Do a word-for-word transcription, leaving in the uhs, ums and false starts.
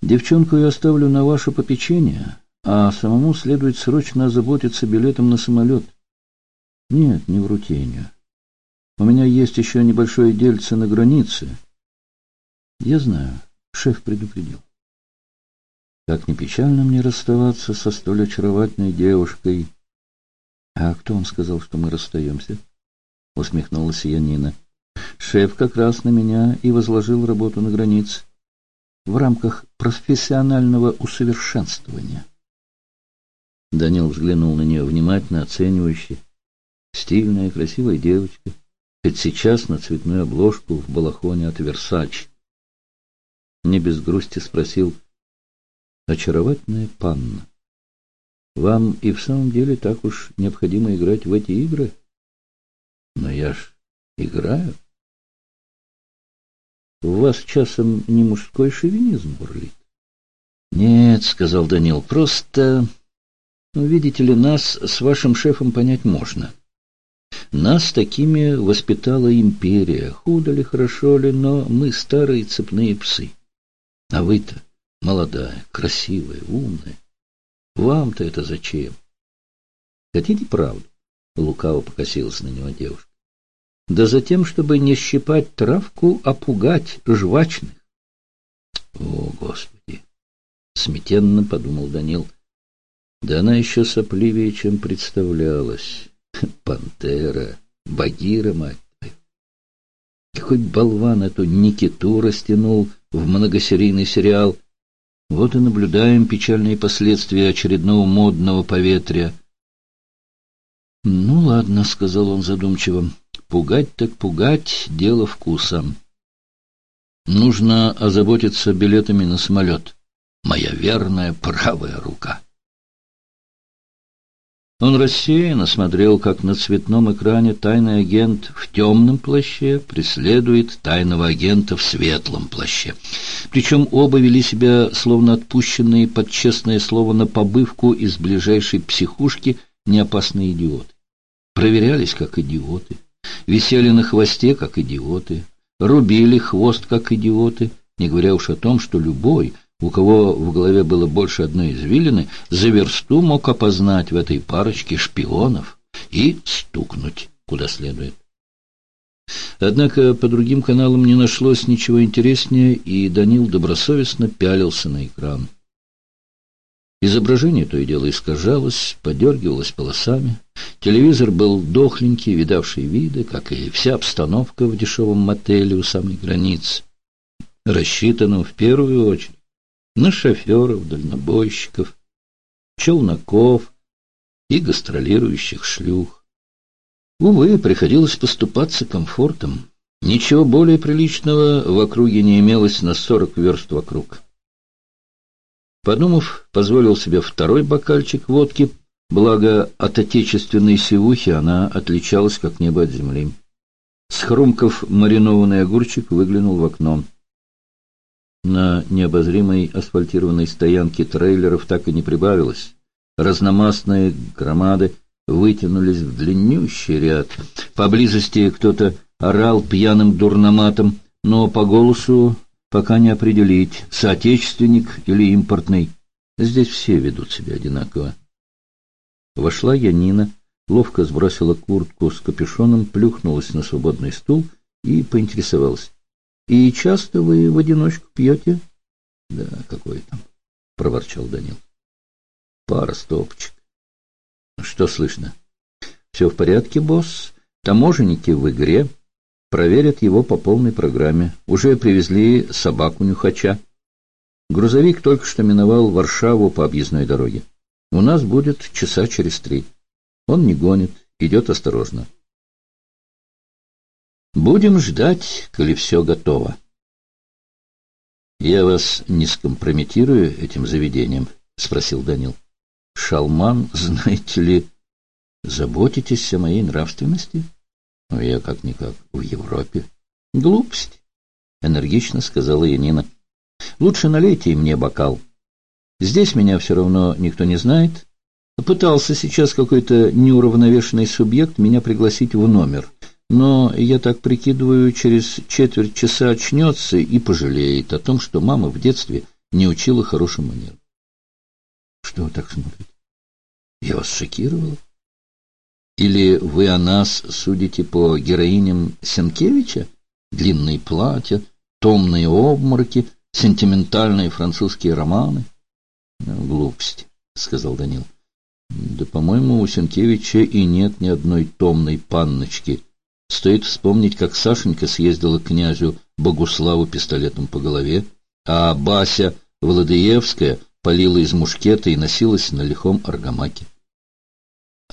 Девчонку я оставлю на ваше попечение, а самому следует срочно озаботиться билетом на самолет. Нет, не в Рутению. У меня есть еще небольшое дельце на границе. Я знаю, шеф предупредил. Как ни печально мне расставаться со столь очаровательной девушкой. А кто вам сказал, что мы расстаемся? Усмехнулась Янина. Шеф как раз на меня и возложил работу на границе в рамках профессионального усовершенствования. Данил взглянул на нее внимательно, оценивающе. Стильная, красивая девочка, хоть сейчас на цветную обложку в балахоне от Версачи. Не без грусти спросил: очаровательная панна, вам и в самом деле так уж необходимо играть в эти игры? Но я ж играю. В вас часом не мужской шовинизм бурлит? Нет, сказал Данил, просто, ну, видите ли, нас с вашим шефом понять можно. Нас такими воспитала империя. Худо ли, хорошо ли, но мы старые цепные псы. А вы-то молодая, красивая, умная. Вам-то это зачем? Хотите правду? Лукаво покосилась на него девушка. Да за тем, чтобы не щипать травку, а пугать жвачных. О, Господи! Смятенно подумал Данил. Да она еще сопливее, чем представлялась. Пантера, Багира, мать твою. Какой болван эту Никиту растянул в многосерийный сериал. Вот и наблюдаем печальные последствия очередного модного поветрия. Ну ладно, сказал он задумчиво. Пугать так пугать, дело вкуса. Нужно озаботиться билетами на самолет. Моя верная правая рука. Он рассеянно смотрел, как на цветном экране тайный агент в темном плаще преследует тайного агента в светлом плаще. Причем оба вели себя, словно отпущенные под честное слово на побывку из ближайшей психушки неопасные идиоты. Проверялись, как идиоты. Висели на хвосте, как идиоты. Рубили хвост, как идиоты. Не говоря уж о том, что любой, у кого в голове было больше одной извилины, за версту мог опознать в этой парочке шпионов и стукнуть куда следует. Однако по другим каналам не нашлось ничего интереснее, и Данил добросовестно пялился на экран. Изображение то и дело искажалось, подергивалось полосами. Телевизор был дохленький, видавший виды, как и вся обстановка в дешевом мотеле у самой границы, рассчитанном в первую очередь на шоферов, дальнобойщиков, челноков и гастролирующих шлюх. Увы, приходилось поступаться комфортом. Ничего более приличного в округе не имелось на сорок верст вокруг. Подумав, позволил себе второй бокальчик водки, благо от отечественной сивухи она отличалась как небо от земли. Схрумкав маринованный огурчик, выглянул в окно. На необозримой асфальтированной стоянке трейлеров так и не прибавилось. Разномастные громады вытянулись в длиннющий ряд. Поблизости кто-то орал пьяным дурноматом, но по голосу пока не определить, соотечественник или импортный. Здесь все ведут себя одинаково. Вошла Янина, ловко сбросила куртку с капюшоном, плюхнулась на свободный стул и поинтересовалась. И часто вы в одиночку пьете? — Да, какой там, — проворчал Данил. — Пара стопочек. — Что слышно? — Все в порядке, босс. Таможенники в игре. Проверят его по полной программе. Уже привезли собаку-нюхача. Грузовик только что миновал Варшаву по объездной дороге. У нас будет часа через три. Он не гонит, идет осторожно. Будем ждать, коли все готово. Я вас не скомпрометирую этим заведением? — спросил Данил. — Шалман, знаете ли, заботитесь о моей нравственности? — Ну, я как-никак в Европе. — Глупость, — энергично сказала Янина. — Лучше налейте мне бокал. Здесь меня все равно никто не знает. Пытался сейчас какой-то неуравновешенный субъект меня пригласить в номер. Но, я так прикидываю, через четверть часа очнется и пожалеет о том, что мама в детстве не учила хорошим манерам. Что вы так смотрите? Я вас шокировала? Или вы о нас судите по героиням Сенкевича? Длинные платья, томные обмороки, сентиментальные французские романы? Глупости, сказал Данил. Да, по-моему, у Сенкевича и нет ни одной томной панночки. Стоит вспомнить, как Сашенька съездила к князю Богуславу пистолетом по голове, а Бася Владыевская палила из мушкета и носилась на лихом аргамаке.